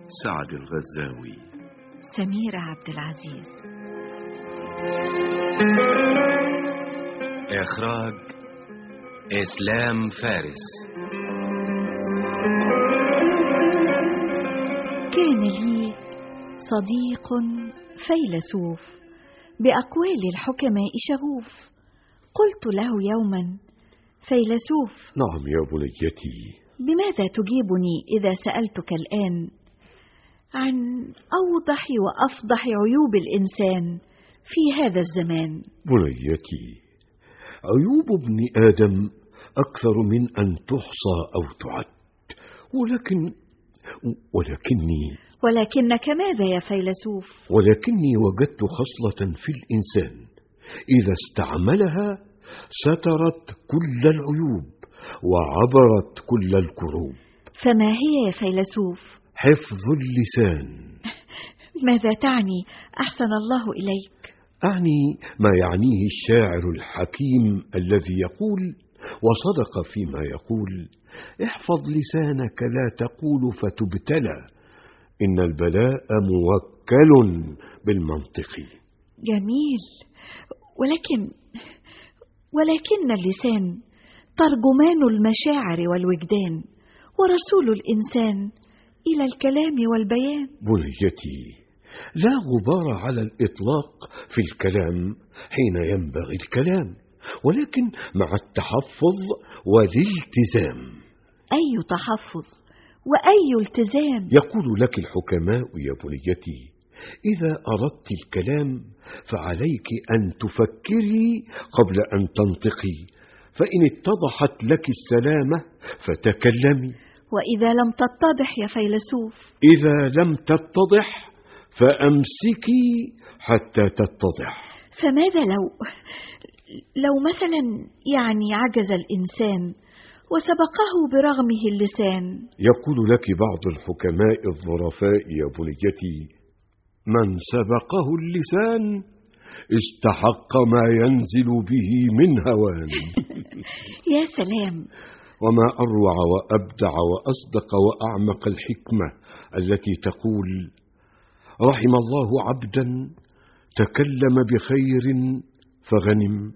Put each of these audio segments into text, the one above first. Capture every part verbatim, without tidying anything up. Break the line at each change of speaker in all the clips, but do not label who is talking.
سعد الغزاوي.
سميرة عبد العزيز.
إخراج إسلام فارس.
كان لي صديق فيلسوف بأقوال الحكماء شغوف. قلت له يوما: فيلسوف.
نعم يا بنيتي.
بماذا تجيبني إذا سألتك الآن عن أوضح وأفضح عيوب الإنسان في هذا الزمان؟
بنيتي، عيوب ابن آدم أكثر من أن تحصى أو تعد، ولكن ولكني
ولكنك ماذا يا فيلسوف؟
ولكني وجدت خصلة في الإنسان إذا استعملها سترت كل العيوب وعبرت كل الكروب.
فما هي يا فيلسوف؟
حفظ اللسان.
ماذا تعني أحسن الله إليك؟
أعني ما يعنيه الشاعر الحكيم الذي يقول، وصدق فيما يقول: احفظ لسانك لا تقول فتبتلى، إن البلاء موكل بالمنطق.
جميل، ولكن ولكن اللسان ترجمان المشاعر والوجدان، ورسول الإنسان إلى الكلام والبيان.
بنيتي، لا غبار على الإطلاق في الكلام حين ينبغي الكلام، ولكن مع التحفظ والالتزام.
أي تحفظ وأي التزام؟
يقول لك الحكماء يا بنيتي: إذا أردت الكلام فعليك أن تفكري قبل أن تنطقي، فإن اتضحت لك السلامة فتكلمي،
وإذا لم تتضح يا فيلسوف؟
إذا لم تتضح فأمسكي حتى تتضح.
فماذا لو لو مثلا يعني عجز الإنسان وسبقه برغمه اللسان؟
يقول لك بعض الحكماء الظرفاء يا بنيتي: من سبقه اللسان استحق ما ينزل به من هوان.
يا سلام!
وما أروع وأبدع وأصدق وأعمق الحكمة التي تقول: رحم الله عبدا تكلم بخير فغنم،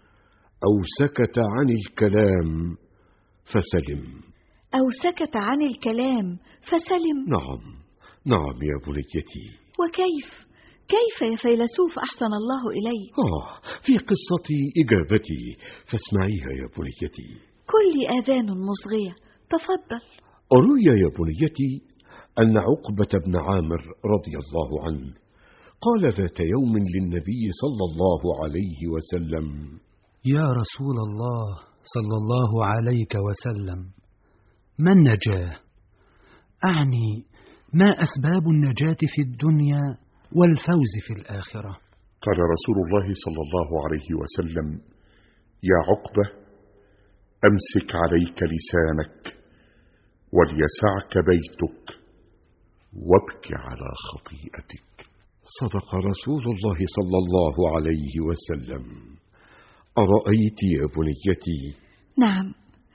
أو سكت عن الكلام فسلم.
أو سكت عن الكلام فسلم.
نعم نعم يا بنيتي.
وكيف كيف يا فيلسوف أحسن الله إليك؟
آه في قصة إجابتي فاسمعيها يا بنيتي.
كل آذان مصغية، تفضل.
أروي يا بنيتي أن عقبة بن عامر رضي الله عنه قال ذات يوم للنبي صلى الله عليه وسلم:
يا رسول الله صلى الله عليك وسلم، ما النجاة؟ أعني ما أسباب النجاة في الدنيا والفوز في الآخرة؟
قال رسول الله صلى الله عليه وسلم: يا عقبة، أمسك عليك لسانك وليسعك بيتك وابك على خطيئتك.
صدق رسول الله صلى الله عليه وسلم. أرأيت يا بنيتي؟
نعم،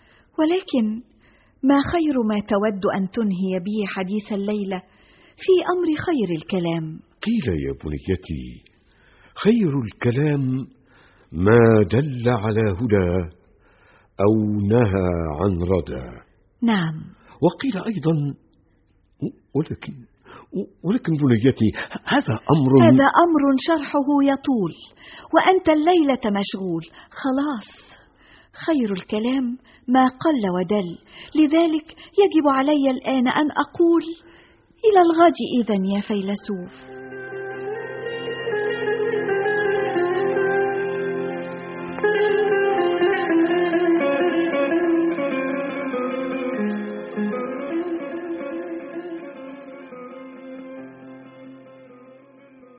ولكن ما خير ما تود أن تنهي به حديث الليلة في أمر خير الكلام؟
قيل يا بنيتي: خير الكلام ما دل على هدى أو نهى عن ردى.
نعم.
وقيل أيضا: ولكن ولكن بنيتي هذا أمر
هذا أمر شرحه يطول، وأنت الليلة مشغول. خلاص، خير الكلام ما قل ودل، لذلك يجب علي الآن أن أقول: إلى الغد إذن يا فيلسوف.